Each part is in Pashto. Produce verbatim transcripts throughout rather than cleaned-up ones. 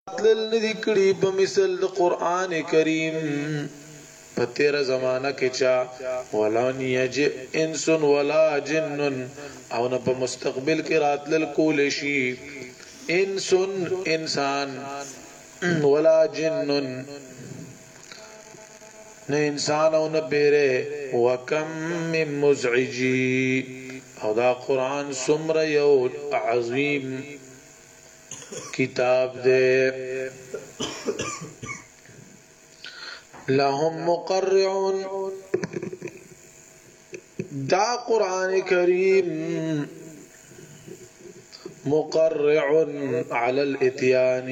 تلل ندی کړي په مثل د قران کریم په تیر زمانہ کې چا ولا یجئ انس ولا جن او نه په مستقبل کې راتلل کول شي انس انسان ولا جن نه انسان او نه بیره وکم من مزعجی او دا قرآن سمر یو عظیم کتاب دے لهم مقرعون دا قرآن کریم مقرع على الاتيان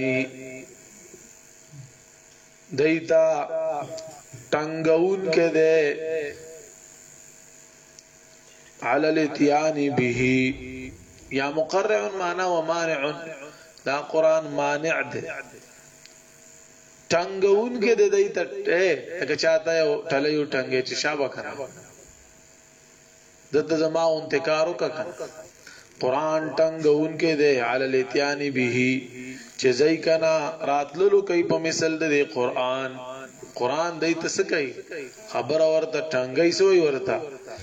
دیتا ٹنگون کے دے على الاتيان به یا مقرع معنی و مانع دا قرآن مانع دے ٹنگون کے دے دیتا اگر چاہتا ہے ٹھلیو ٹنگے چی شابہ کرا دد زما انتکارو کا کن قرآن ٹنگون کے دے علی الاتیانی بیہی چیزئی کنا راتللو کئی پا مثل دے قرآن قرآن دے تسکئی خبر ورطا ٹنگئی سوئی ورطا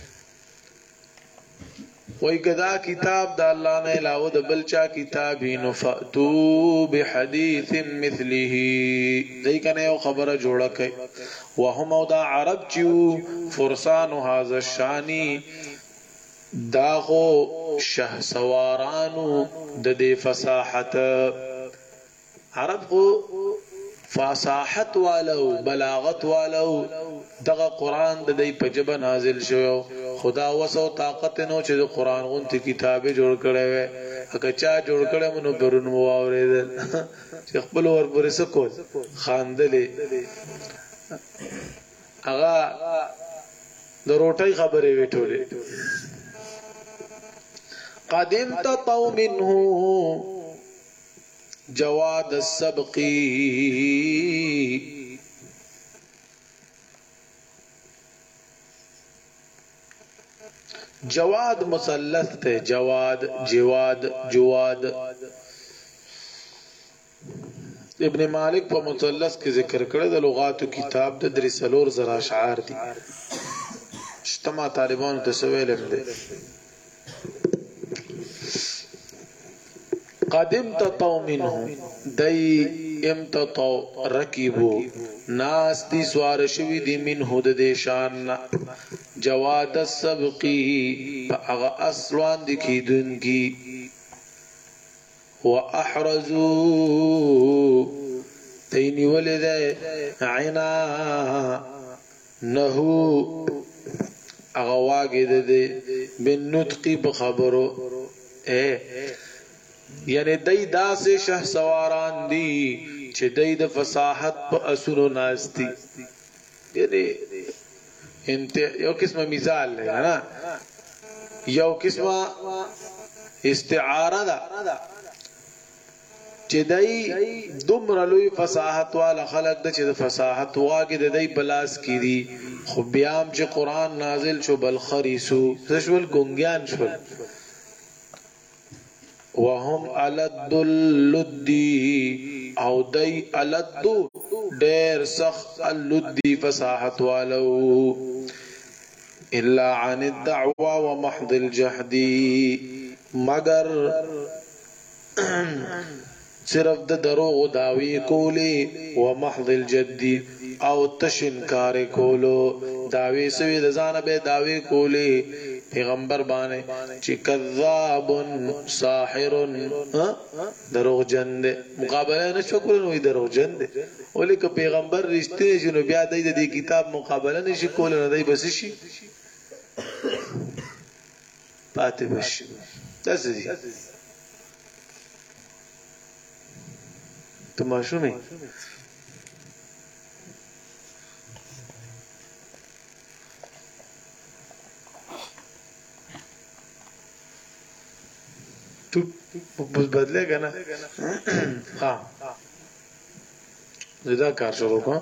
وی کدا کتاب دا اللہ نے علاوہ دا بلچا کتابی نفأتو بحدیث مثلیہی دے کنا یو خبر جوڑا کئی وهم او دا عرب چیو فرسانو حاضر الشانی داغو شه سوارانو د دې فصاحت عرب کو فصاحت والو بلاغت والو دغه قران د دې په جبه نازل شو خدا وسو طاقت نو چې د قران غونتی کتابه جوړ کړي وي اګه چا جوړ کړي مونږ برون مو اورېدل چې خپل ور پرې سکو خاندلې اغا د روټي خبرې وټولې قدم تطو منه جواد السبقي جواد مثلث ته جواد جواد جواد ابن مالک په مثلث کې ذکر کړی د لغاتو کتاب د درسلور زرا اشعار دي اجتماع طالبانو ته سویل هم دي قدم تطو منه دی امتطو رکیبو ناس دی سوار شوی دی منه د دیشان جواد السبقی اغا اصلوان دی کی دن کی وَأَحْرَزُوا تَيْنِ وَلِدَ عِنَا نَهُ اغواگی دے بِالنُّطْقِ بخبرو اے یعنی دی دا سے شہ سواران دی چھ دی دا فصاحت پا اصول و ناستی یعنی یو قسم مثال ہے نا یو قسم استعارہ دا چې دای دومره لوی فصاحت والا خلق د چې د فصاحت واګه د دای بلاس کړي خو بیام چې قران نازل شو بل خریسو شول ګونګیان شول وهم علد اللدی او دای علد ډیر سخت اللدی فصاحت والو الا عن الدعوه ومحض الجهد مگر صرف د دروغ داوی کولی و محض الجدی او تشنکار کولو داوی سوی د ځان به داوی کولی پیغمبر باندې چې کذاب ساحر دروغ جن مقابله نشو کولای نو دروغ جن ولې ک پیغمبر رښتینی جنو بیا د دې کتاب مقابله نشي کولای نه دی بس شي پاتې بشي تاسو دي تماشومی تو بس بدلے گا نا ہاں زیادہ کار شروع کو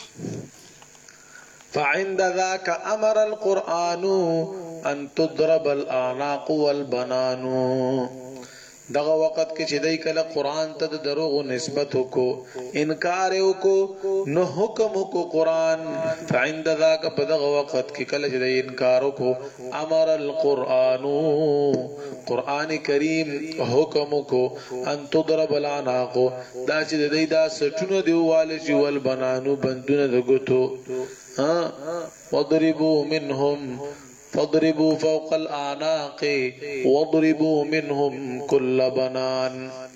فعند ذاك امر القرآن ان تضرب الاعناق والبنان دغه وخت کې چې دای کله قران ته د دروغ نسبت وکړو انکار وکړو نو حکم وکړو قران فعند ذاک په دغه وخت کې کله چې دای انکار وکړو امر القرآن قران کریم حکم وکړو ان تضرب العناق دا چې دای دا سټونه دیواله چې ول بنانو بندونه دغتو ها وضربوا منهم فاضربوا فوق الاعناق واضربوا منهم كل بنان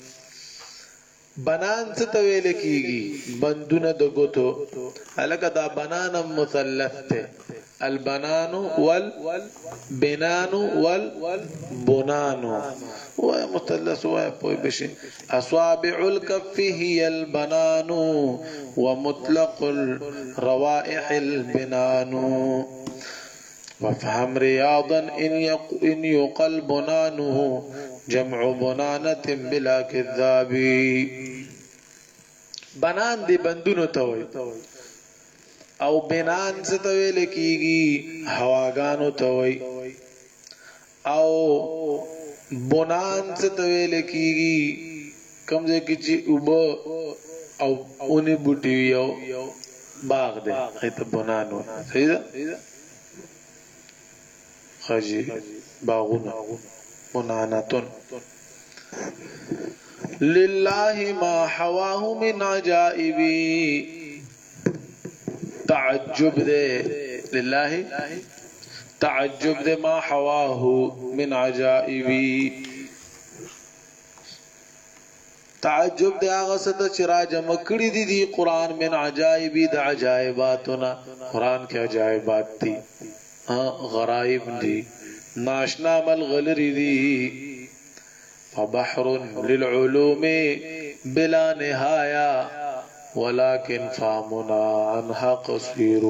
بنان څه ته ویل کیږي بندونه د ګوتو الکه دا بنان مثلث ته البنان والبنان والبنان هو مثلث هو پوي بشي اصابع الكف هي البنان ومطلق الروائح البنان وفهم رياضا إن يقل بنانه جمع بنانة بلا كذاب بنان دي بندونو توي او بنان ستوي لكيغي هواغانو توي او بنان ستوي لكيغي کم دے کچی اوبا او اونی بوٹی یو باغ دے ایتا بنانو صحیح دا خجي باغنا منانة لله ما حواه من عجائب تعجب دے لله تعجب دے ما حواه من عجائب تعجب دے آغا ست چراج مکڑی دی دی قرآن من عجائب دا عجائباتنا قرآن کے عجائبات تھی غرائب دی ناشنا ملغلری دی فبحر للعلوم بلا نهاية ولكن فهمنا عنها قصير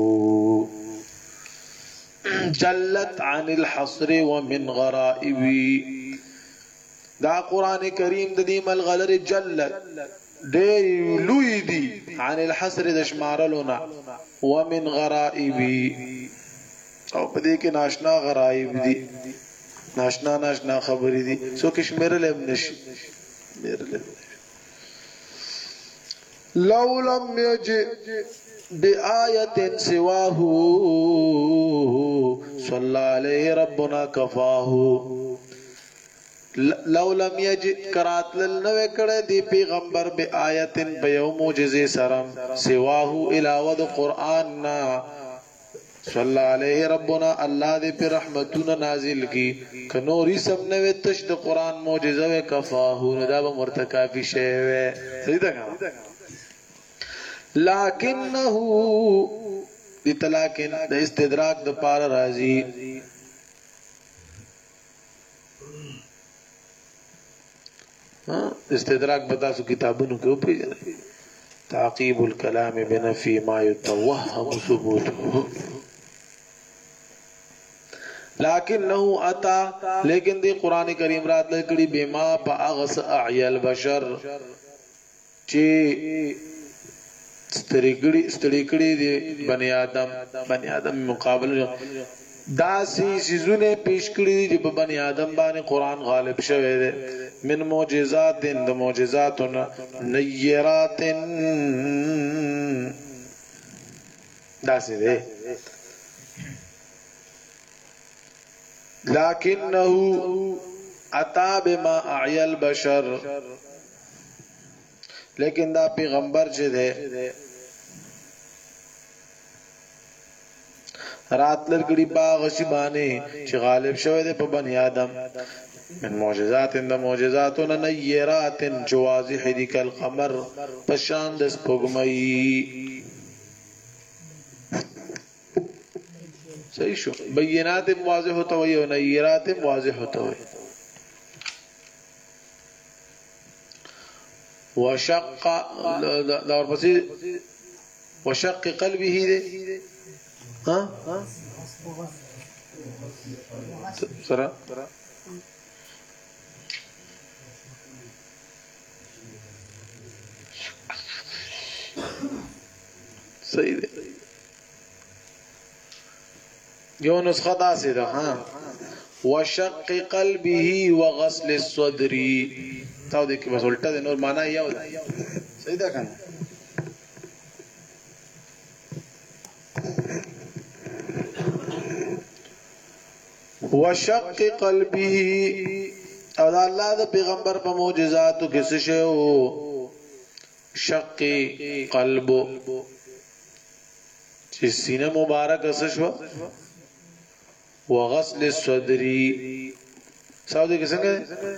جلت عن الحصر ومن غرائب دا قرآن کریم دی ملغلری جلت دیر لوی دی عن الحصر دشمارلونا ومن غرائب او پدې کې ناشنا غرائب دي ناشنا ناشنا خبرې دي سو کشمیر لم نشي لو لم يجئ بآية سواه صلى عليه ربنا كفاه لو لم يجئ کرات لنوے کڑے دی پیغمبر بآية بیو معجزه سرم سواه علاوه قرآن نا صلی علیہ ربنا اللہ دے پر رحمتون نازل کی کنوری سب نوے تش دے قرآن موجزہ وے کفاہو نداب مرتکافی شیوے صحیح دا کہا لیکنہو دیتا لیکن دا استدراک دا پارا رازی استدراک بتا سو کتابونو کے اوپر جانے تعقیب الکلام بنفی ما یتوہم ثبوتو لیکنه اتا لیکن دی قرآن کریم رات لکڑی بیما پا اغس اعی البشر چی ستریکڑی دی بنی آدم بنی آدم مقابل دا سی سیزونے پیش کڑی دی جب بنی آدم بانی قرآن غالب شوے دے من موجزات دا موجزاتنا نیرات دا سی دے لیکنه اتا بما اعی البشر لیکن دا پیغمبر چه دے رات لرگڑی باغ شبانے چه غالب شوئے دے پا بنی آدم من معجزات دا معجزاتنا نیرات جوازح دی کل قمر پشان دس پگمئی صحیح شو بینات واضح ہوتا ہوئی و نیرات واضح ہوتا ہوئی وشق دور پسی وشق قلبی ہی دے ہاں سرا صحیح دے یو نسخہ دا سی دا ہاں وشق قلبه وغسل الصدر تاو دې کې بس الټه د نور معنا یو ده صحیح ده کنه وشق قلبه او دا الله د پیغمبر په معجزاتو کې څه شی وو شق قلب چې سینه مبارک څه شو وغسل الصدر ساده کې څنګه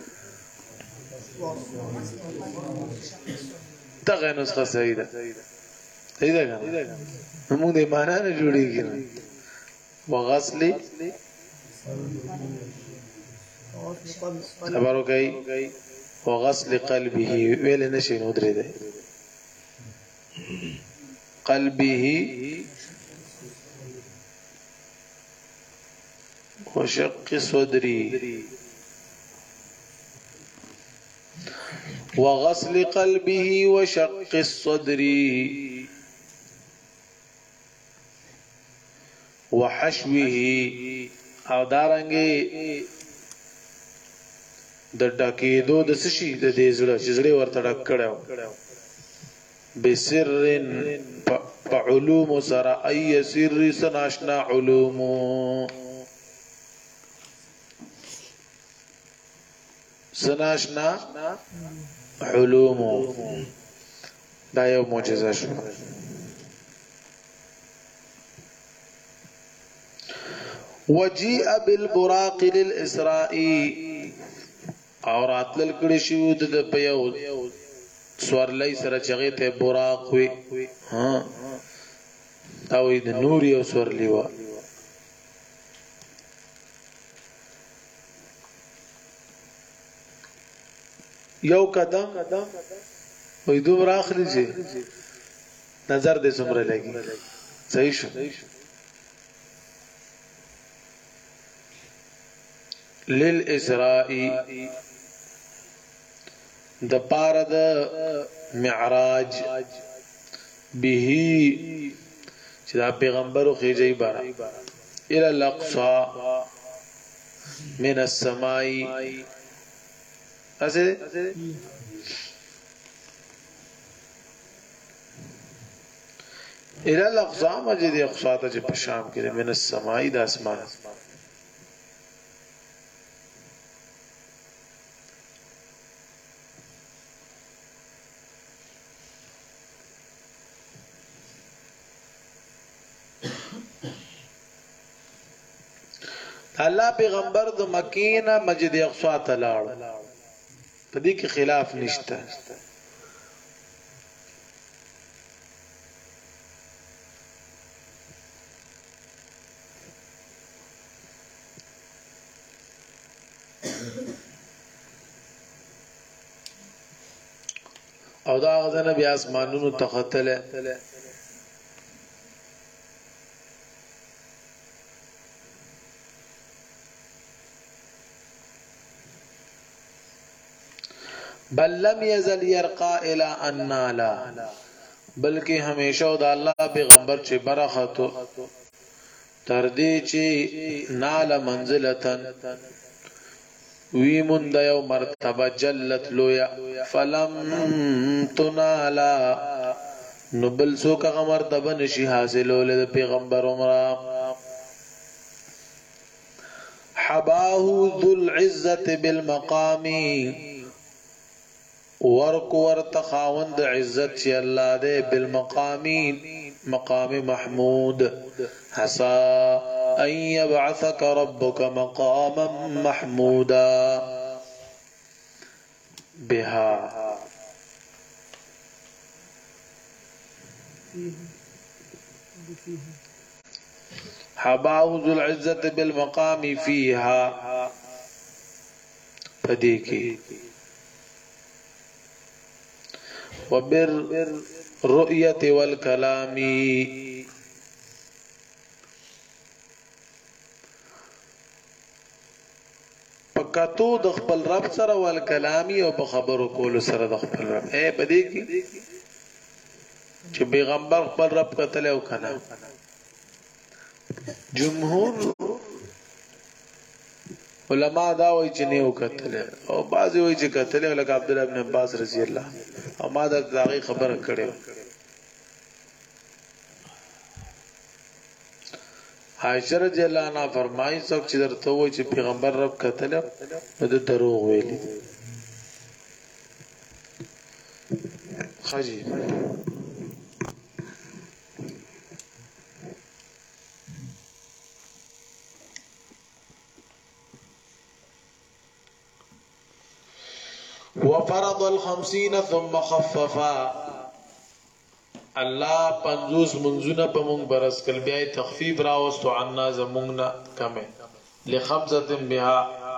دغه نسخه صحیح ده صحیح ده کنه موږ دې معنا نه جوړیږي وغسل خبرو کوي وغسل قلبه ویل نشي نو درې ده قلبه وشق صدري وغسل قلبه وشق الصدر وحشوه او دارنګي د ډکېدو د سشي د دې زړه چې زړه ورته ډک کړو بسرن فعلوم سرا اي سر سناشنا علوم سناشنا علوم دا یو معجزه شو وجيء بالبراق للاسراء اور اتل کړي شو د پیو سورلای سره چغه ته براق وي ها دا وي د نور یو سورلی و یو قدم وې دوه راخلي چې نظر دې څومره لګي صحیح شو للاسراء د پاره د معراج به چې دا پیغمبرو خېجې بارا الى الاقصى من السماء اسه الى الاقصى مسجد اقصى ته په شام کې من السماء د اسمان الله پیغمبر د مکینه مسجد اقصی ته لاړ په دې کې خلاف نشته او دا غزنه بیا اسمانونو تختله بل لم يزل يرقى الى ان نالا بلکې همیشه د الله پیغمبر چې برخته تر دې چې نال منزلتن وی من د یو مرتبه جلت لویا فلم تنالا نو بل سو کا مرتبه نشي حاصلول د پیغمبر عمره حباه ذو العزه بالمقام ورق ورتخاوند عزت چې الله دې بالمقامين مقام محمود حسا ان يبعثك ربك مقاما محمودا بها حباه ذو العزة بالمقام فيها فديكي وبالرؤية والكلام پکاتو د خپل رب سره ول کلامي او په خبرو کولو سره د خپل رب اے پدې کې چې پیغمبر خپل رب کتل او کنه جمهور علما دا وایي چې نه وکتل او بعضی وایي چې کتل لکه عبد الله ابن عباس رضی الله او ما دا دغه خبره کړې عائشہ رضی الله عنها فرمایي څوک چې درته وایي چې پیغمبر رب کتل نو د دروغ ویلي خاجي وفرض الخمسين ثم خففا الله پنځوس منځونه په مونږ برس کل بیا تخفیف راوستو عنا زمونږه کمه لخمسه بها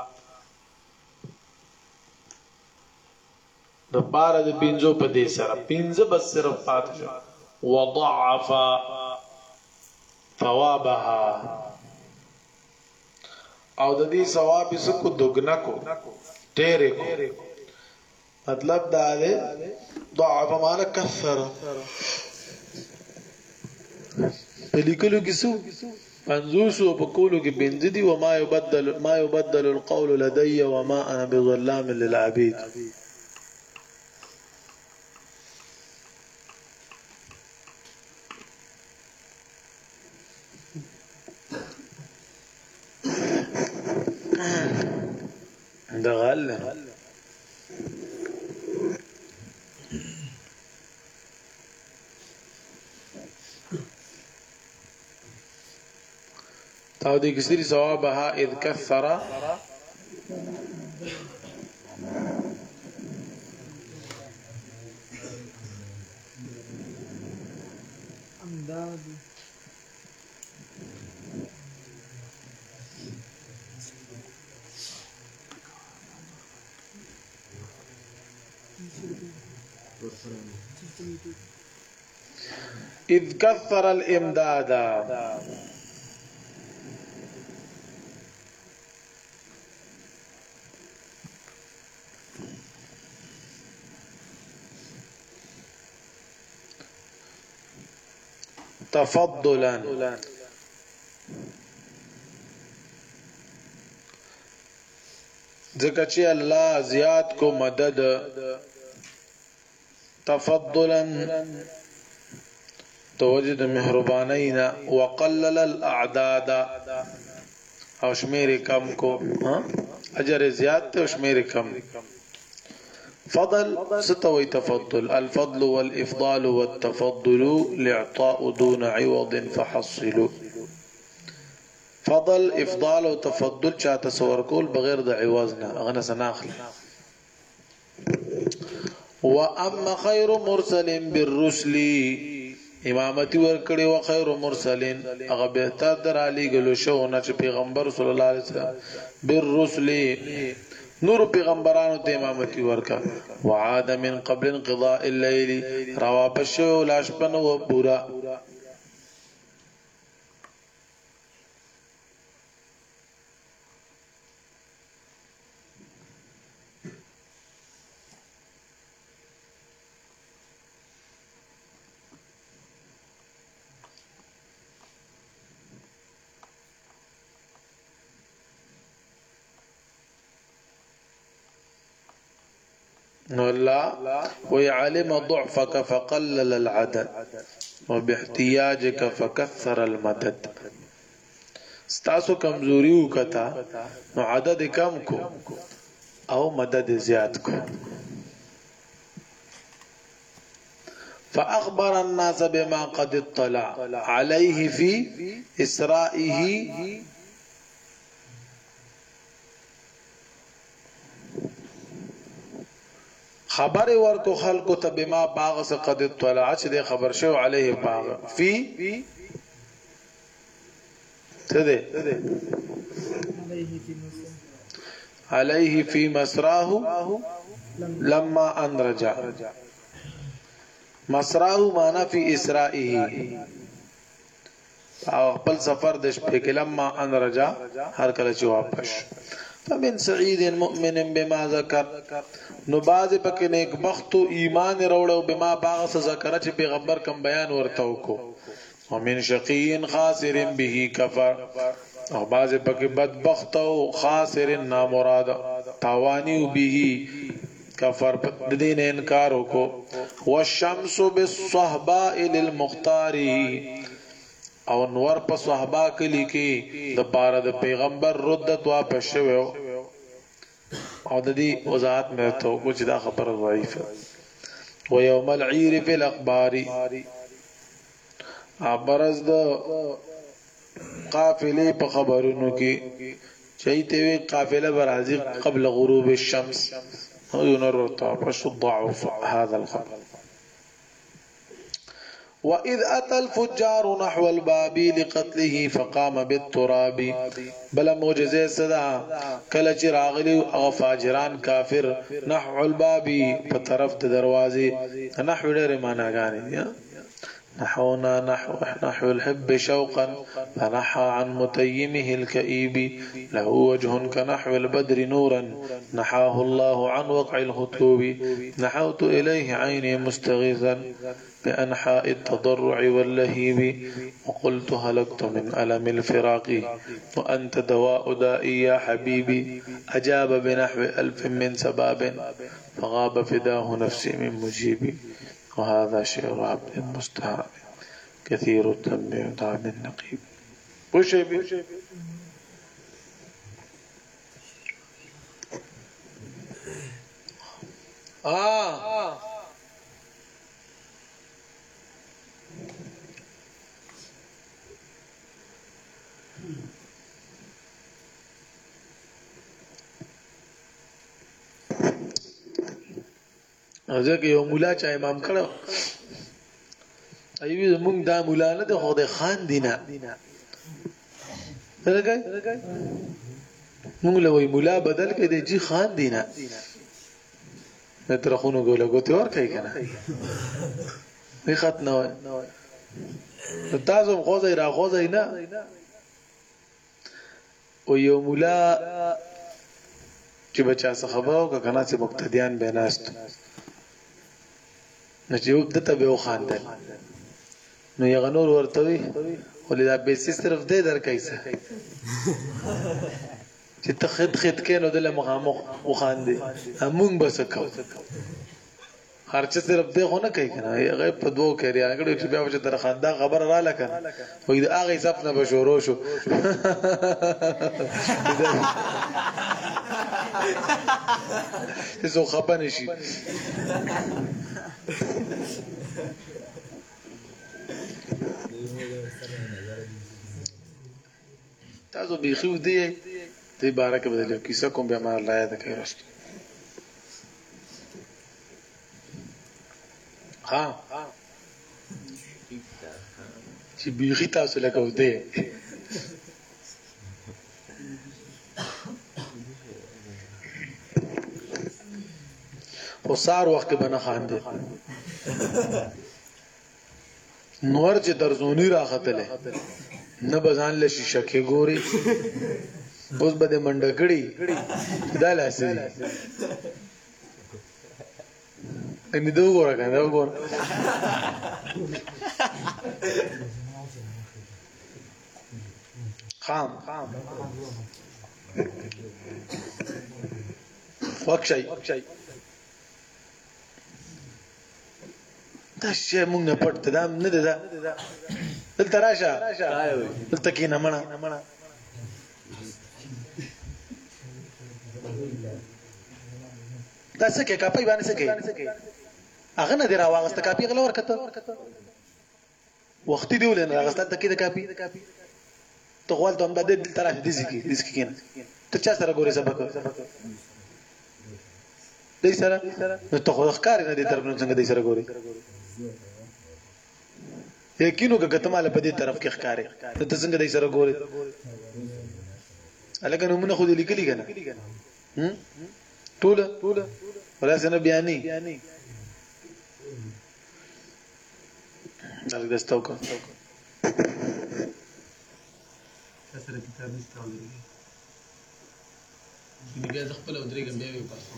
د بار د پینځو په دې سره پینځه بس صرف پات شو وضعف ثوابها او د دې ثواب سکو دغنا کو ډېر کو مطلب دا دی ضعف معنا کثر پلیکلو کیسو پنځوسو په کولو کې بنځ دي و ما يبدل ما يبدل القول لدي وما انا بظلام للعبيد دغل او دي كسير ثوابها إذ كثر أمداد إذ كثر الإمداد تفضلا ذکر چې الله زیات کو مدد تفضلا توجد مهربانینا وقلل الاعداد او شمیر کم کو اجر زیات ته شمیر کم فضل ستوي تفضل الفضل والإفضال والتفضل لإعطاء دون عوض فحصلوا فضل إفضال وتفضل چا تصور کول بغیر د عوضنا اغنه سناخل واما خير مرسل بالرسل امامتي ورکړي او خير مرسلين هغه بهتر در علي ګلو شو نه چې پیغمبر صلی الله علیه وسلم بالرسل نور پیغمبرانو ته امامتي ورکا وعاد من قبل انقضاء الليل روا بشو لاشپن و پورا نو الله ويعلم ضعفك فقلل العدد وباحتياجك فكثر المدد ستاسو کمزوری وکتا نو عدد کم کو او مدد زیاد کو فأخبر الناس بما قد اطلع عليه في إسرائه خبر ورکو خلقو ته بما باغ سے قد اطلع چې د خبر شو عليه باغ فی تده عليه في مسراه لما ان رجع مسراه معنا في اسرائه او خپل سفر د شپې کې لما ان رجع هر کله چې واپس فمن سعيد مؤمن بما ذكر نو باز پکې نیک بخت ایمان وروړو بما باغ سے ذکر چې پیغمبر کوم بیان ورته وکړو ومن شقي خاسر به كفر او باز پکې بدبخت او خاسر نامراد تاوانی به کفر د دین انکار وکړو والشمس بالصحباء للمختار او نور په صحابه کلی کې د پاره د پیغمبر ردت واپس شوو او د دې وضاحت مې ته کوم چې دا خبره ضعیفه و یوم العیر فی الاخبار ابرز د قافله په خبرونو کې چایته وی قافله برازي قبل غروب الشمس او نور طاپش ضعف هذا الخبر وإذ أتى الفجار نحو الباب لقتله فقام بالتراب بلا معجزه صدا کله چې راغلی او فاجران کافر نحو الباب په طرف د دروازې نحو ډېر معناګانې نحونا نحو نحو الحب شوقا فنحى عن متيمه الكئيب له وجه كنحو البدر نورا نحاه الله عن وقع الخطوب نحوت إليه عيني مستغيثا بأنحاء التضرع واللهيب وقلت هلكت من ألم الفراق وأنت دواء دائي يا حبيبي أجاب بنحو ألف من سباب فغاب فداه نفسي من مجيبي وهذا شعر عبد مستهاب كثير الذنب يدعى بالنقيب وشيبي آه ځکه یو مولا چې امام کړو ایوی زمونږ دا مولا نه د خدای خان دینه راګای موږ له وی مولا بدل کې دی جی خان دینه تر خونو ګوله ګوتې ور کوي کنه نه خط نه وای تاسو خوځي را خوځي نه او یو مولا چې بچا څه خبرو کنه چې مقتدیان به ناست نو چې یو دته به وخاندل نو یو نور ورته وي ولې دا به صرف دې درکایسه چې ته خد خد کینو د مخامخ وخاندې همون بس کو هر څه صرف دې خو نه کوي کنه هغه په دوه کې راغلی چې بیا چې در خندا خبر را لکه وې دا هغه حساب نه بشورو شو زه خپه نشي تاسو بيخيو دي ته بارک بدل کیسه کوم به ما الله یاد کوي راست ها چې بيخي تاسو لکه وته خو سار وخت کې بنه خاندې نور چې درزونی راختله نه بزان له شیشه کې ګوري اوس بده منډه کړي دا لاسه ان دې وګوره کنه وګوره خام وقشي دا شی مونږ نه پټ دا نه ده دلته راشه دلته کې نه مړه دا څه کې کاپي باندې څه کې هغه نه دی راوغسته کاپي غل ورکته وخت دی ولنه راغسته ته کې د کاپي ته خپل ته هم د دلته راشه دي ځکه دي ځکه کنه ته چا سره ګورې سبق دې سره نو ته خو ښکار نه دي طرف نه څنګه دې سره ګورې یقینو که کتماله په دې طرف کې ښکارې ته څنګه دې سره ګورې الګا نو موږ خو دې لیکلي کنه هم ټول ولا سن بیانې دغه دستاو کو سره کتاب نشته ولري چې بیا ځ خپل ودرېږم بیا وي پاسو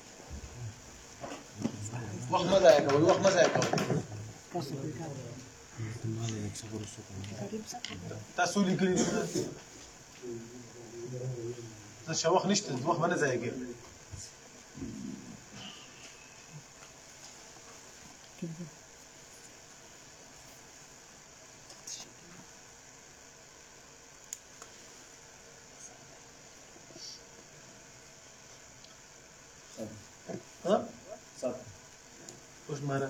وخت مزه کوي وخت مزه کوي تاسو لیکلي دي دا شوخ نشته وخت باندې ځایږي ها صح وش مره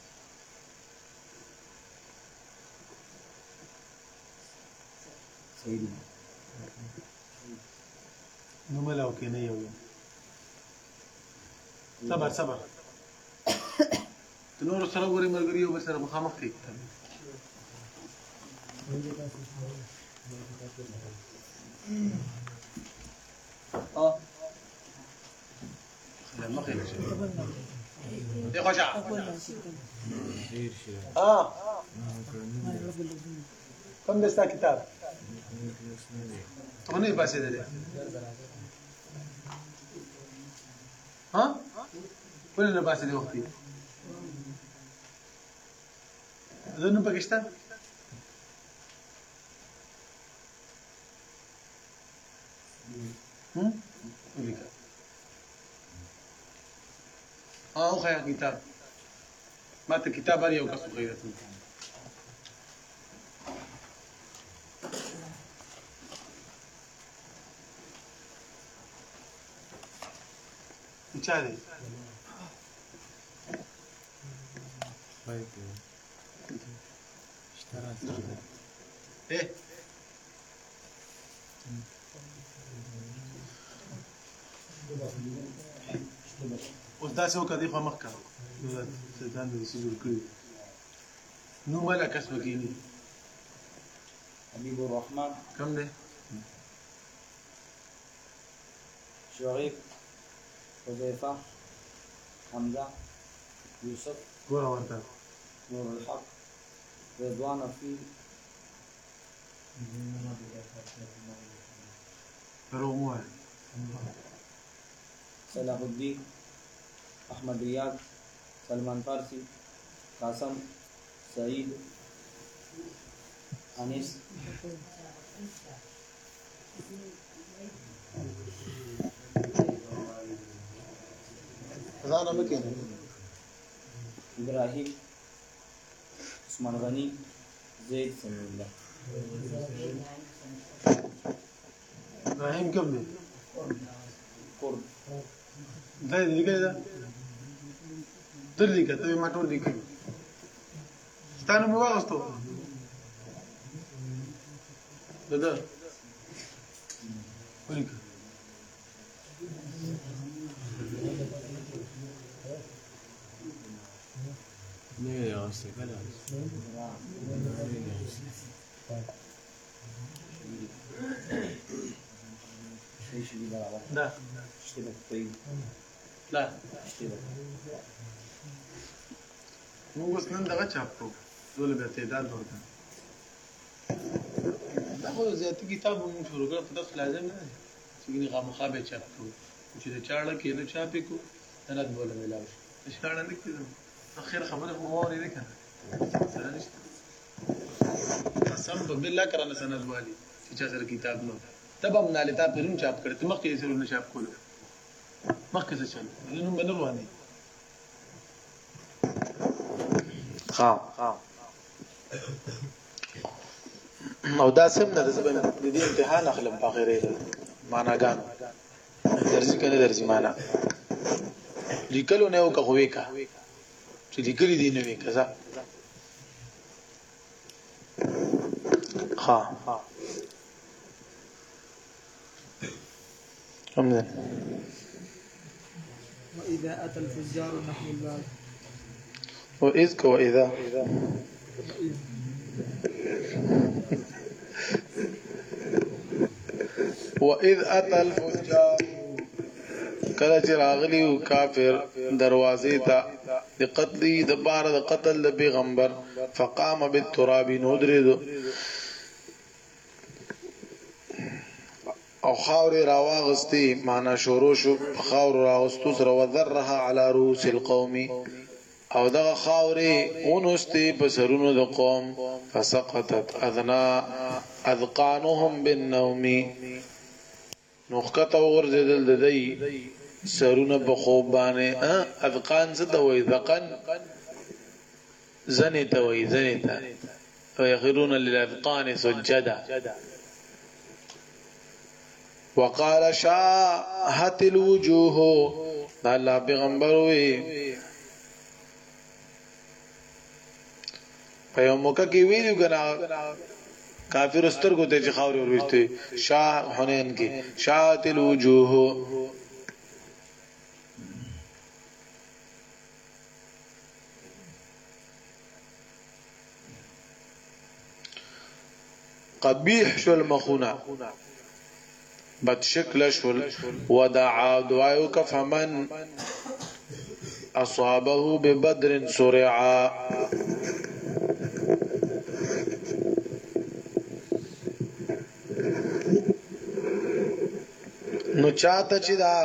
سيدي نملا وكينا يوم صبر صبر تنور سره وري مرګريو به سره مخامخ کی اه لما خير دي خشع اه كم دستا كتاب توني باسي ده ها ولا باسي ده وقتي ذنو باكستان هم وليك اه خير كتاب ما ته کتاب لري او کسو غیرت چا دی ايه اوس دا څه وکړي خو مخ کړه ستان دې سجور کړی نو مالا کسب کینی حبيب الرحمن کم ده شعيب حذيفة حمزة يوسف ګور ورته نور الحق رضوان في روموه صلاح الدين أحمد رياض سلمان فارسي قاسم سعيد أنيس زانا مكين إبراهيم عثمان غني زيد سمي الله ابراهيم كم ده كرد ده اللي كده دلی کته ما ټول لیکم ستانه مو واغستو ددا ولیک نه یا څه کله لا اشتبك طيب لا اشتبك موږ اوس نن دغه چاپ کوو ټول به تعداد ورته دا خو زیاتې کتاب مونږ شروع کړ په داس لازم نه چې ګنې خامخا به چاپ کوو چې د چاړه کې نه چاپې کو نه بوله ملاوي اشاره نه کیږي اخر خبره مو اوري ده کنه سره نشته قسم بالله کرانه سند والی چې چا سره کتاب نو تبم نالتا پرون چاپ کړ ته مخکې سره نه چاپ کولو مخکې څه چل نو باندې رواني ها او دا سم نه د زبن د دې امتحان اخلم په غیره معناګان درځي کنه درځي معنا لیکلو نه او کوي کا چې لیکلي دي نه وي کزا ها همدا وإذا أتى الفجار نحو الباب وإذ وإذا وإذ أتى الفجار کله چې راغلی او کافر دروازې ته د قتل د بار د قتل د پیغمبر فقام بالتراب ندرد او خاور راواغستی معنا شروع شو خاور راغستو سره وذرها على رؤوس القوم او دغه خاوري اونستی په سرونو د قوم فسقطت اذنا اذقانهم بالنوم نوخته ورزدل د دی سرونه په خوب باندې اذقان څه ته وای ذقن زنه ته وای زنه ته ويخرون للاذقان سجدا وقال شاهت الوجوه الله پیغمبر وی پیغمبر کی ویلو کنا کافر سترګو ته خاوري ورسته شاه حنین کی شاهت الوجوه قبیح شل مخونا بد شکل شل ودعا دعایو کفمن اصابه ببدر سرعا نو چاته چې دا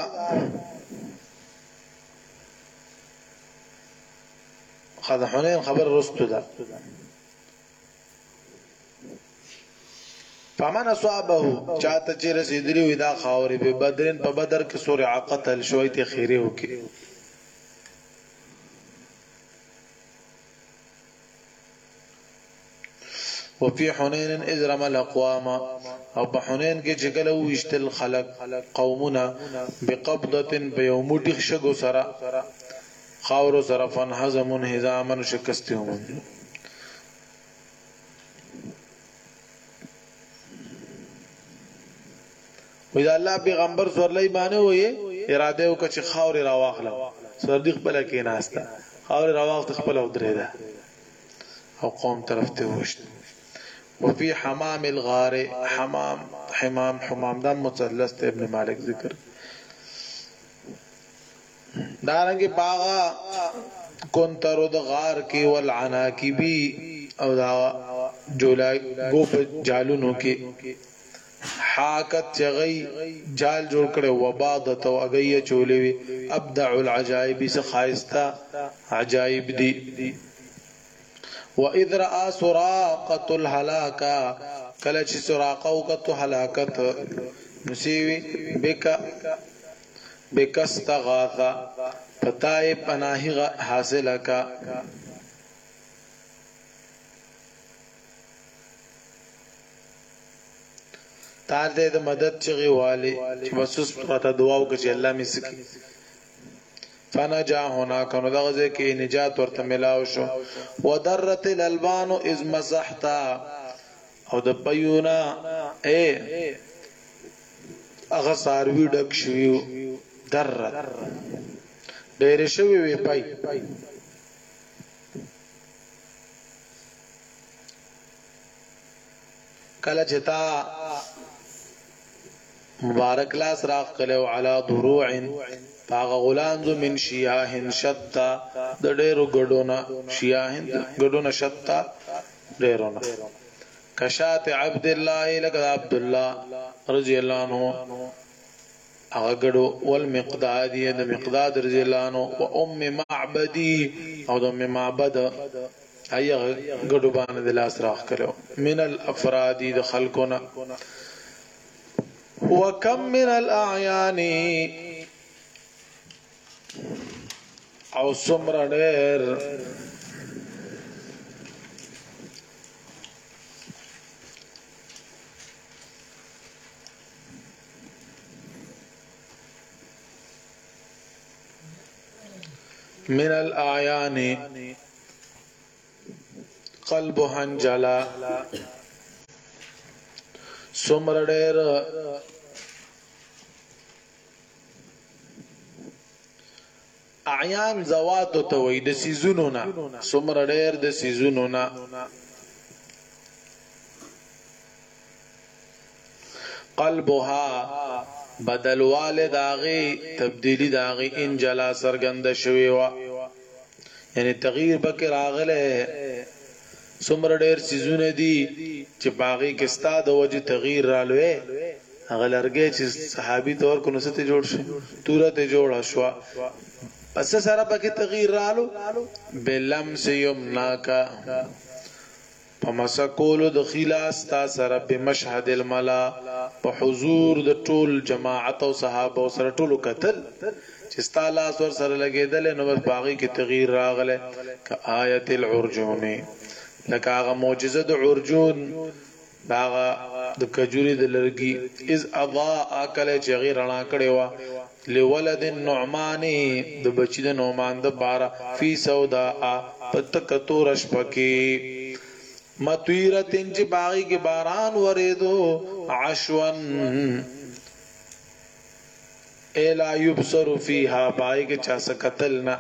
خد حنین خبر رستو دا فمن اصابه چاته چې رسیدلی وي دا خاوري به بدرن په بدر کې سورع قتل شوي ته خیره وکي وفي حنين اذ رمى الاقوام او په حنين کې چې کله وشتل خلق قومنا بقبضه بيوم دخشغو سرا خاور سرا فنهزم انهزاما شکستهم وإذا الله پیغمبر سورلای باندې وې اراده وکړه چې خاور راواخله صدیق بل کې ناستا خاور راواخله خپل او درېده او قوم طرف ته وشت وفي حمام الغار حمام حمام حمام دا مثلث ابن مالک ذکر دارنګه باغا کونترو د غار کې والعناکبی او دا جولای ګوپ جالونو کې حاکت چغی جال جوړ کړي وبادت او اگئی چولوي ابدع العجائب سخایستا عجائب دي واذ را سراقه الهلاكا کله چې سراقه او کته هلاکت نسیوی بک بکستغاثا پتاي پناهي حاصله کا تار دې د مدد چغي والي چې وسوس پراته دعا وکړي چې الله می سکی فنجا هنا کنو دغه کې نجات ورته ملاو شو ودرت الالبان اذ مسحتا او د پيونا اے هغه ساروي ډک شو درت ډېر شوی وی پای کله چتا مبارک لاس راخ کلو علا ضروع پاغ غلانزو من شیاهن شتا د ډیرو ګډونا شیاهن ګډونا شتا ډیرونا کشات عبد الله لقد عبد الله رضی الله عنه هغه ګډو والمقداد د مقداد رضی الله عنه او ام معبدی او د ام معبد اي ګډو باندې د لاس راخ کلو من الافراد د خلقنا وكم من الاعيان او سمر ډېر من الاعيان قلب هنجلا سمر ډېر اعیان زوات تو وې د سيزونو نا سمر ډېر د سيزونو نا قلبها بدل والد اغي تبدیلی داغي ان جلا سرګند شوی وا یعنی تغییر بکر اغله سمر ډېر سيزونه دي چې باغی کې ستاد وجه تغییر رالوي هغه لرګي چې صحابي تور کو نسته جوړ شي تورته جوړ شو پس سره پکې تغییر رالو بلمس یمناکا پمسکولو د خلاص تا سره په مشهد الملا په حضور د ټول جماعت او صحابه او سره ټول قتل چې ستاله سر سره لګیدل نو بس باغی کې تغییر راغله ک آیت العرجون لکه هغه معجزه د عرجون داغه د کجوري د لرګي از اضاء اکل چې غیر رڼا کړي وا لولد النعمان د بچی د نعمان د بارا فی سودا پتکتورش پکی مطیرتن چې باغی کې باران وریدو عشوان الا يبصر فيها باغی کې چا سکتلنا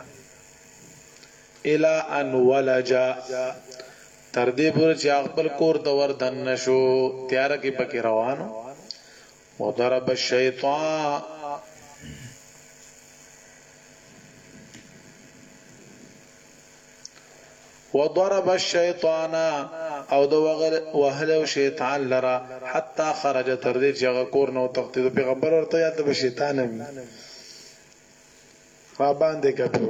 الا ان ولجا تر دې پورې چې خپل کور ته وردن نشو تیار کې پکې روانو وضرب الشیطان وضرب الشیطان او دو وهله شیطان لرا حتا خرج تر دې چې کور نو تخته پیغمبر ورته یا ته شیطان هم را باندې کپو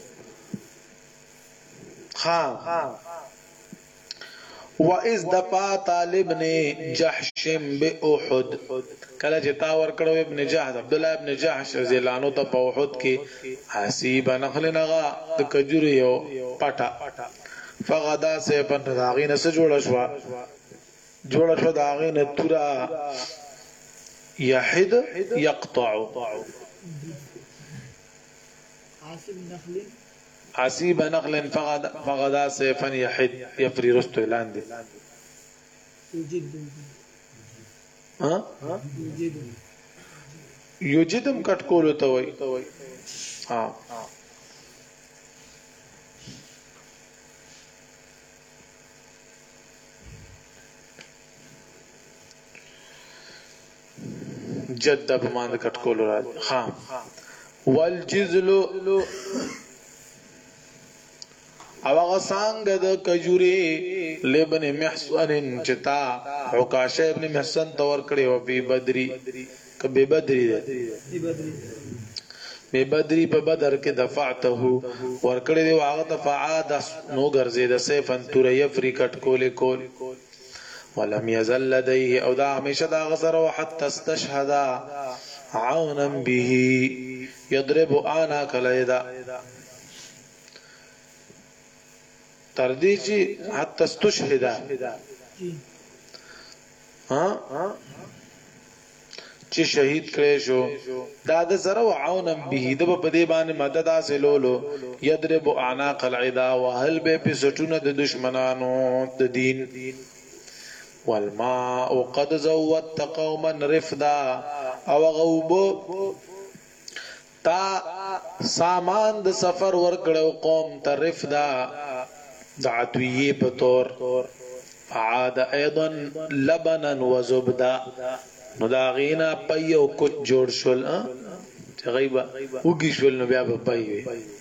ها وَإِذْ دَفَعَ طَالِبْ ابْنِ جَحْشٍ بِأُحُدٍ کله چې تا ور کړو ابن جحش عبد الله ابن جحش رضی الله عنه ته په احد کې حسیب نخل نغا د کجوري یو پټا فغدا سه په داغینه سره جوړ شو جوړ شو داغینه تورا يحد يقطع عاصم نخل عصيب نخل فغدا فغدا سيفا يحد يفري رستو لاندې يجد ها يجد یوجدم کټ کول ته وای ها جد په مان کټ کول راځي ها والجزل او هغه څنګه د کجوري لبن محسن چتا عکاشه ابن محسن تور کړي او په بدري کبه بدري ده په بدري په بدر کې دفعته ور کړي دی هغه دفعات نو ګرځي د سیفن تور افریقټ کول کول ولم يزل لديه او دا همیشه دا غسر وحتى استشهد عونا به يضرب انا كليدا تردی چی حتی استشهد ها چی شهید کړي شو دا د زره وعونا به د په دې باندې مدد حاصلولو يضرب اعناق العدا وهل به په سټونه د دشمنانو د دین والماء قد زودت قوما رفدا او غوب تا سامان د سفر ورکړو قوم ته رفدا دعتوی بطور عاد ايضا لبنا وزبدا نو دا غینا پيو کچ جوړ شول چې غیبا وګی شول نو بیا په پي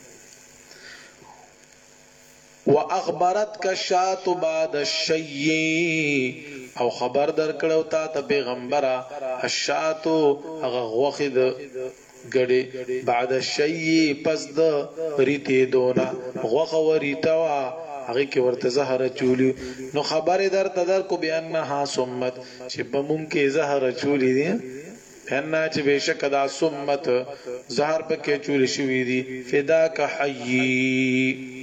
واخبرت کشات بعد الشيء او خبر در کړو تا ته پیغمبره الشاتو هغه غوخد غړي بعد الشيء پس د ریته دونا غوخه وریتا هغه کې ورته زهر چولی نو خبره در تدر کو بیانها سمت چې بمون کې زهر چولی دي فنا چې بشک دا سمت زهر پکې چولی شوې دي فدا کا حي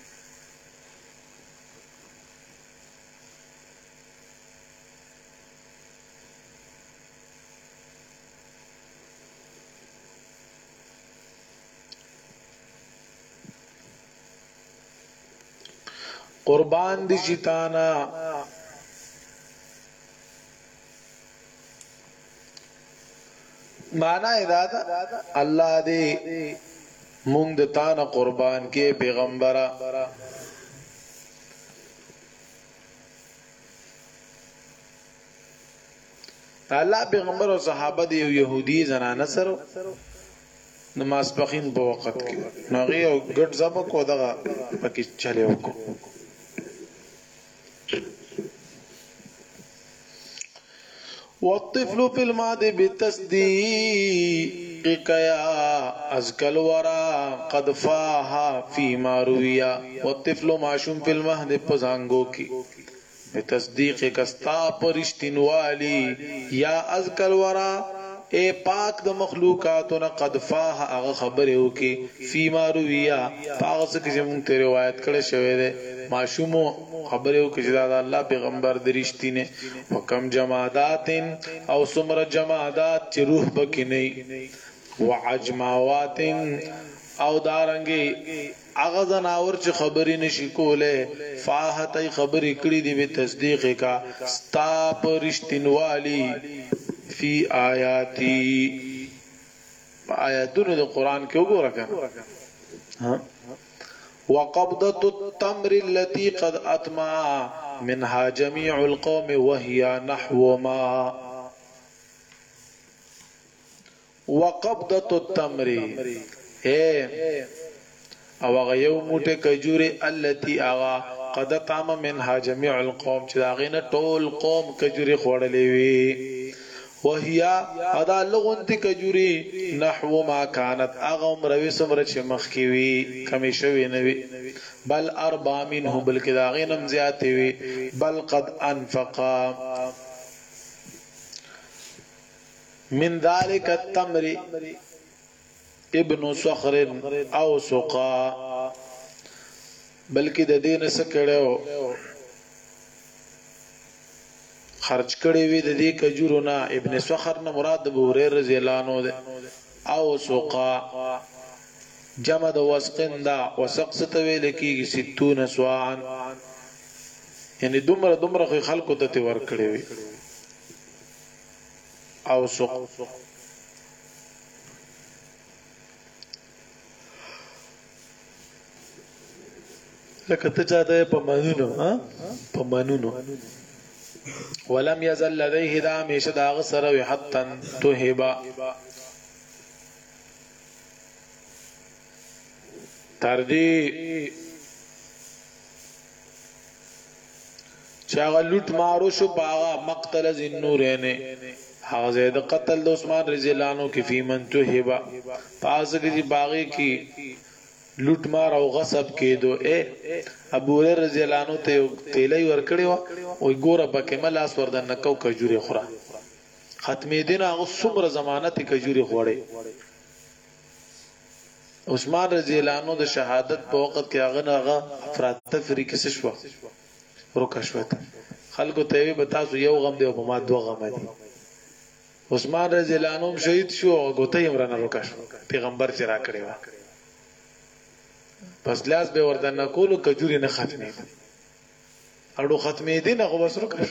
قربان دي شیطانا معنا ادا الله دې مونږ د تانه قربان کې پیغمبره الله پیغمبر او صحابه دي يهودي زنانه سره نماز پخین په وخت کې نغي او ګډ زب کو دغه پکې چلے وکړو والطفل في الماضي بالتسديد قيا ازكل ورا قد فاها فيما رويا والطفل معشوم في المهد پزانگو کی تصدیق کستا پرشتن والی یا ازکل ورا اے پاک د مخلوقاتنا قد فاها اغه خبره وکي فيما رويا پاغه څخه چې مونږ ته روایت کړه شوی ده معشوم خبره وکي چې دا الله پیغمبر درشتینه وکم جمادات او سمر جمادات چې روح بکې نه وعجماوات او دارنګي اغه زناور چې خبرې نشي کوله فاحتای خبرې کړې دي به تصدیق کا ستا پرشتنوالی فی آیاتی آیاتونو د قران کې وګوره کنه ها وقبضه التمر التي قد اطمع منها جميع القوم وهي نحو ما وقبضه التمر اے او هغه یو موټه کجوري التي اغا قد طعم منها جميع القوم چې داغینه ټول قوم کجوري خوړلې وي وهي ادا لغونتي کجوري نحو ما كانت اغه مروي سمره چې مخ کی وي کمی شوی نه وي بل اربع منه بلکې داغینم زیات وي بل قد انفقا من ذلك التمر ابن صخر او سقا بلکې د دین سکړو خرج کړي وي د دې کجورونه ابن صخر نه مراد ابو هريره رضی الله عنه ده او سقا جمع د وسقن دا وسق ستوي لکه ستون سوان یعنی دومره دومره خلکو ته ور کړی وي او سق لکه ته چاته په مانونو ها په مانونو ولم يزل لديه دا همیشه دا غسر حتا توهبا تردی چاغه لوټ مارو شو باغا مقتل ذنورین هغه زید قتل د عثمان رضی الله عنه کی فی من توهبا پاس کی باغی کی لوټ مار او غصب کېدو اے ابو هريره رضی الله عنه ته تیلای ور کړیو او ګوره بکې ملاس وردن نکاو کجوري خوره ختمې دین هغه څومره ضمانت کجوري خوړې عثمان رضی الله عنه د شهادت په وخت کې هغه هغه افراط تفری کې شو روکا شوت خلکو ته وی بتاسو یو غم دی او ما دوه غم دي عثمان رضی الله عنه شهید شو او ګوته یې مرنه روکا شو پیغمبر چې را کړی و پس لاس به وردن کولو کجوري نه ختمې اړو ختمې دي نه غو بسرو کړ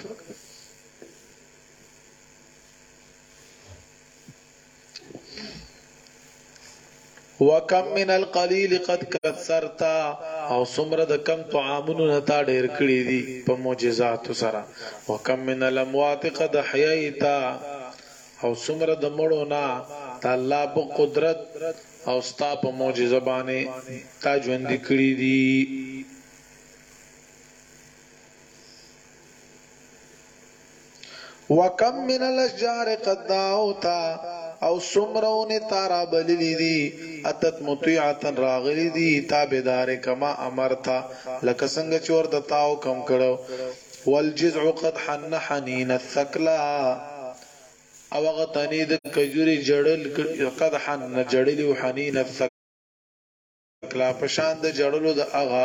وکم من القلیل قد کثرت او سمره د کم طعامونو نتا ډیر کړی دي په معجزات سره وکم من الاموات قد حییت او سمره د مړو نه الله په قدرت او ستا په معجزه باندې تا ژوند کړی دي وکم من الاشجار قد دعوت او سمرون تارا بللی دی اتت مطیعتا راغلی دی تابدار کما امرتا لکه څنګه چور د تاو کم کړو والجزع قد حن حنین الثقلا او غتنی د کجوري جړل قد حن جړلی او حنین الثقلا پشان د جړلو د اغا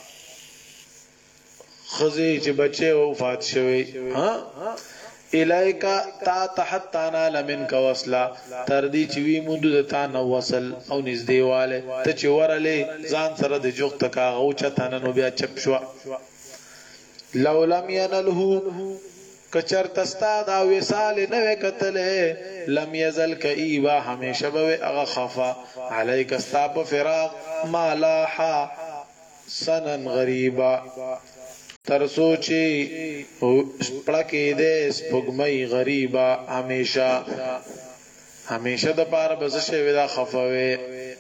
خزی چې بچي وفات شوی ها الایکا تا تحتانا لمن کا وصلا تردی چوی مندو د تا نو وصل او نږدېواله ته چې ورلې ځان سره د جوخت کا غوچه تننو بیا چپ شو لو لم ينله کچر تستا دا وصال نه وکتلې لم يزل کایبا همیشه به هغه خفا علیک استاب فراق ما لاحا سنن غریبا تر سوچي پړکې دې سپګمۍ غریبا همیشه همیشه د پاره بس شوی دا خفوي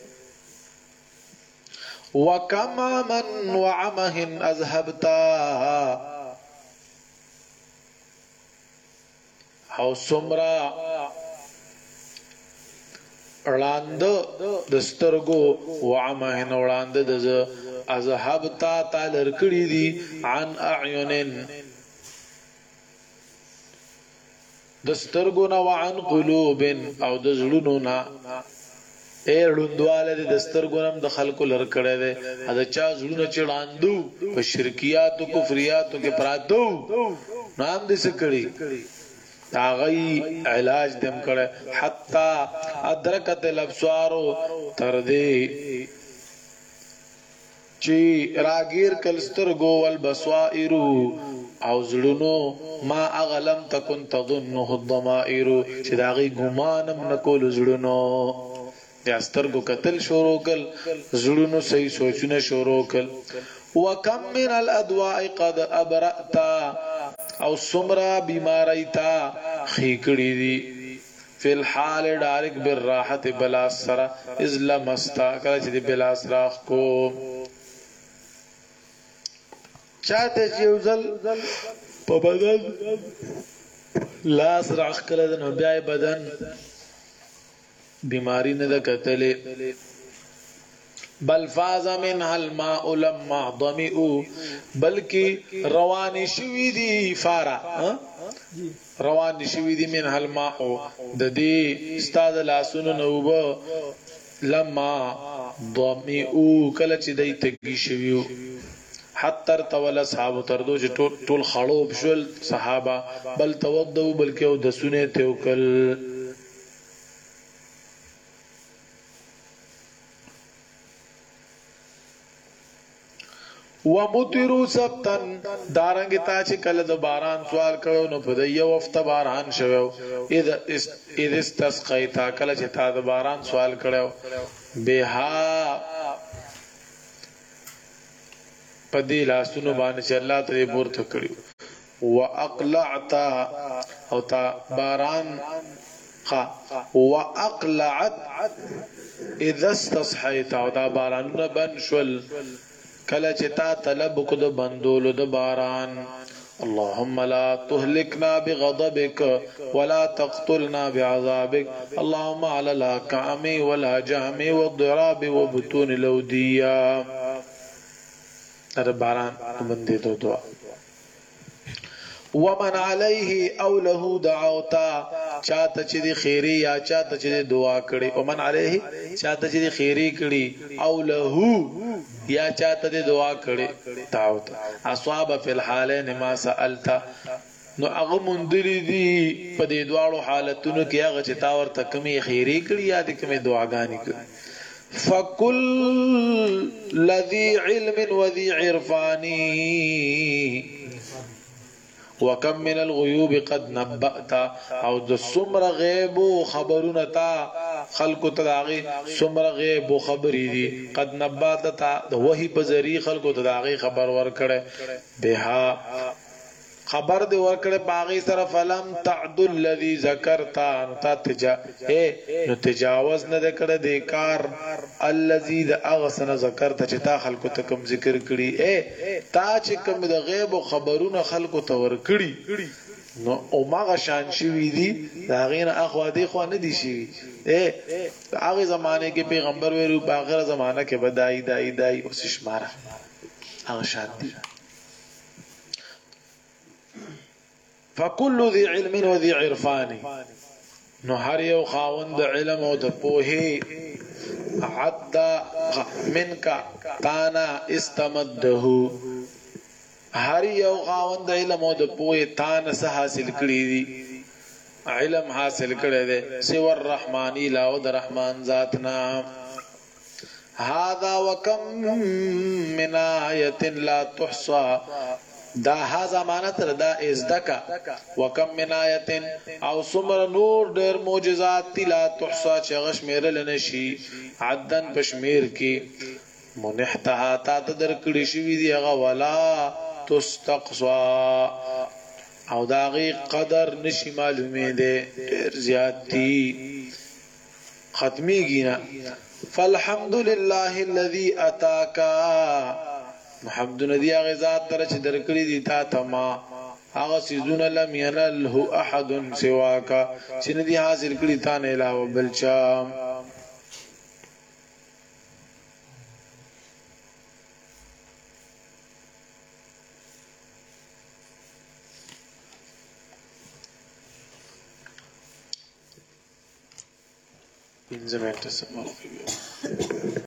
وکما من وعمه اذهبتا او سمرا وړاند دسترګو وعمهن وړاند د اذهب تا تلر کړي دي عن اعینن دسترګو نه وعن قلوب او د زړونو نه اے لوندواله د دسترګو نم د خلکو لر کړي دي دا چا زړونه چړاندو په شرکیات او کفریات کې پراتو نام دې سکړي تاغی علاج دم کړه حتا ادرکت الابصار تر دې چی راگیر کلسترگو والبصائر او زړونو ما اغلم تکن تظنه الضمائر چې داغي ګمانم نکول زړونو یا سترګو قتل شروع کل زړونو صحیح سوچونه شروع کل وکم من الادواء قد ابرأت او سمرا بیماریتا خیکړی دی فی الحال ډارک بالراحت بلا سرا اذ لمستا کله چې بلا سراخ کو چاته یوزل په بدن لاس راخ کله نو بیا بدن بیماری نه ده کتلې بل فاز منها الماء لما ضمئوا بلکی روان شوی دی فارا روان شوی دی منها الماء د دې استاد لاسونو نوبه لما ضمئوا کله چې دای تګی شویو حتى تول اصحاب تردو چې ټول خړوب شول صحابه بل توضوا بلکې او د سنه توکل ومطروا سبتن دارنګ تا چې کله د باران سوال کړو نو په یو وخت باران شوو اذا اذا استسقيتا کله چې تا د باران سوال کړو بها پدې لاسونو باندې چې الله ته پورته کړو واقلعت او تا باران خا واقلعت اذا استصحيت او دا بارانونه بنشل کله چې تا طلب کو د بندولو د باران اللهم لا تهلكنا بغضبك ولا تقتلنا بعذابك اللهم على الاكام والهجام والضراب وبطون الاوديه در باران بندې ته دعا ومن عليه او له دعوتا چاته چې دی خیری یا چاته چې دعا کړي ومن عليه چاته چې دی خیری کړي او له یا چاته دی دعا کړي دعوتا اصحاب فی الحالین ما سالت نو هغه مندلی دي په دې دواړو حالتونو کې هغه چې تا ورته کمی خیری کړي یا د کمی دعاګانی کړي فكل الذي علم وذي عرفان وكم من الغيوب قد نبأت او د سمر غیب خبرونه تا خلق تداغي سمر غیب خبري دي قد نبأت تا د وحي په ذریعہ خلق تداغي خبر ور کړه بها خبر دی ورکړه باغی سره فلم تعد الذي ذکرت انت تجا اے نو تجاوز نه کړه د کار الذي ذ اغسن ذکرت چې تا خلکو ته کوم ذکر کړي اے تا چې کوم د غیب او خبرونه خلکو ته ور کړي نو او ماغه شان شوی دي دا غینه اخوا دي خو نه دي شي اے هغه زمانه کې پیغمبر ویرو په هغه زمانه کې بدای دای دای اوس شماره هغه شان دي فكل ذي علم وذي عرفان نو هر یو خاوند علم او د پوهه عد منك تانا استمده هر یو خاوند علم او د پوهه تانا سه حاصل کړی دي علم حاصل کړی دی سو الرحمن لا ود رحمان ذاتنا هذا وكم من آیه لا تحصى دا ها زمانه تر دا ازدکا وکم من آیت او سمر نور ډیر معجزات لا تحصى چغش میرل نشي عدن بشمیر کی منحتها تا تدر کړي شوی دی غ ولا تستقصى او داغي قدر نشي معلومه ده ډیر زیات دي ختمي گینا فالحمد لله الذي اتاك محمد ندی هغه ذات تر چې درکړي دي تا تما هغه سيزونه لم ينله احد سواك چې ندی حاصل کړي تا نه علاوه بل چا پنځه منټه سپارښتنه